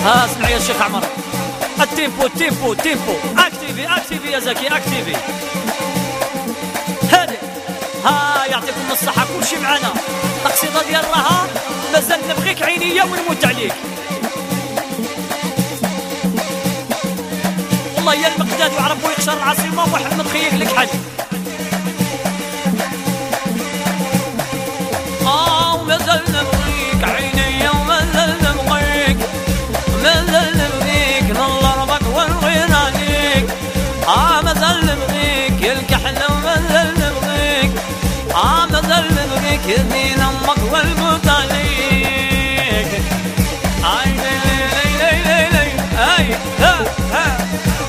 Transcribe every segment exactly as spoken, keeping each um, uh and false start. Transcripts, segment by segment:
ها اسمع يا شيخ عمر، التيمبو التيمبو التيمبو، اكتيفي اكتيفي يا زكي اكتيفي. هادي ها يعطيكم الصحة كلشي معانا. القصيدة ديال راها مازال نبغيك عينيا ونموت عليك. والله يا المقداد وعرب ويخشر العاصمة ومحمد خيك لك حاجة. اه مازال نبغيك عينيا ومازال نبغيك، مازال نبغيك نضربك ونغير عليك. اه مازال نبغيك يا الكحلة ومازال نبغيك، اه مازال نبغيك يا دين امك والموت عليك. اي لي لي لي لي لي اي ها ها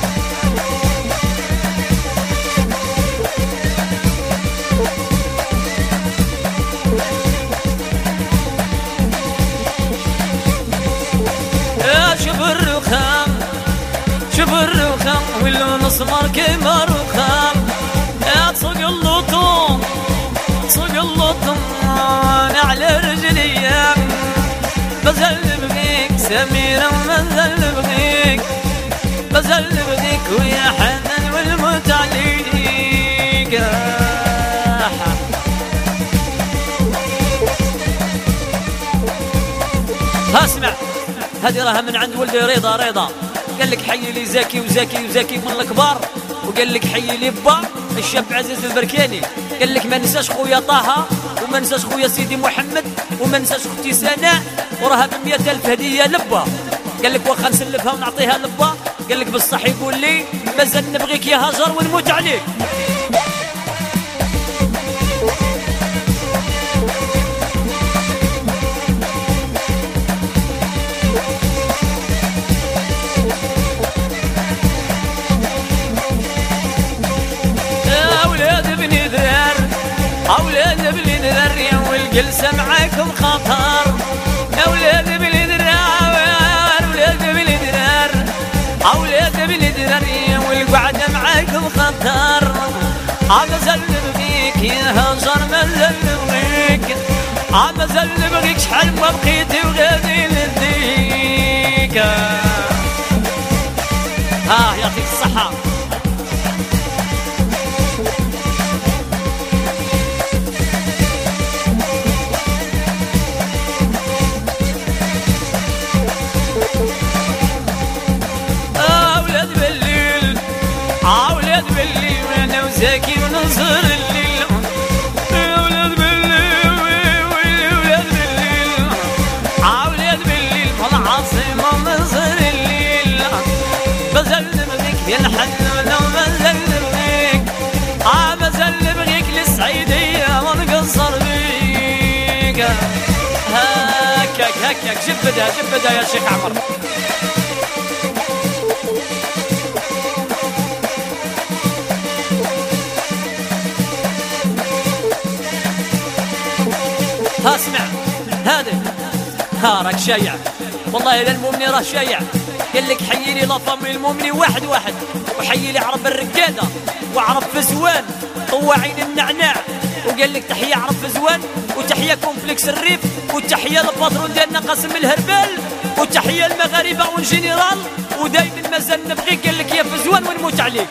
شوف الرخام شوف الرخام واللون اسمر كيما رخام. يا تسوق اللطوم تسوق اللطوم انا على رجليا. مازال نبغيك سميرة ومازال نبغيك، مازال نبغيك ويا حنان والموت عليك. ها اسمع، هذه راها من عند ولدي رضا. رضا قال لك حي لي زكي وزكي وزكي من الكبار، وقال لك حي لي با الشاب عزيز البركاني. قال لك ما ننساش خويا طه وما ننساش خويا سيدي محمد وما ننساش اختي سناء، وراها ب مئة ألف هديه لبا. قال لك واخا نسلفها ونعطيها لبا. قال لك بصح يقول لي مازال نبغيك يا هاجر ونموت عليك. أولاد بلي دريا والجلسة معاكم خطر. يا ولاد بلي درار ولاد بلي درار أولاد بلي دريا والقعدة معاكم خطر. مازال نبغيك يا هاجر مازال نبغيك، مازال نبغيك شحال ما بقيتي وغادي نديك. ها يعطيك الصحة. أولاد بالليل وانا وزاكي وننظر الليل. أولاد بالليل أولاد بالليل أولاد بالليل في العاصمة وننظر الليل. مازال نبغيك يا الحنونة ومازال نبغيك، آه مازال نبغيك للسعيدية ونقصر بيك. هكاك هكاك جبدها جبدها يا شيخ عمر. ها اسمع هذا ها راك شايع، والله اذا المؤمن راه شايع. قال لك حيي لي لا فامي المؤمن واحد واحد، وحيي لي عرب الركاده وعرب فزوان طواعين النعناع. وقال لك تحيه عرب فزوان وتحيه كومبلكس الريف وتحيه للباترون ديالنا قاسم الهربال وتحيه المغاربه اون جينيرال. ودايما مازال نبغيك قال لك يا فزوان ونموت عليك.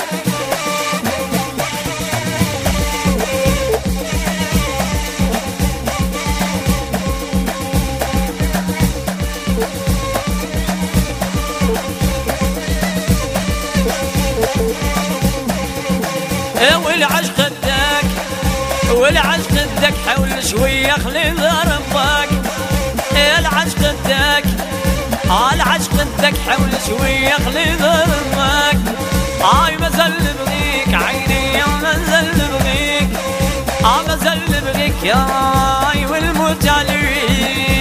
والعشق داك والعشق داك حاول شويه خلي ضربك. العشق داك العشق داك حاول شويه خلي ضربك. اي مازال نبغيك عيني مازال نبغيك، اه مازال نبغيك يا اي والموت عليك.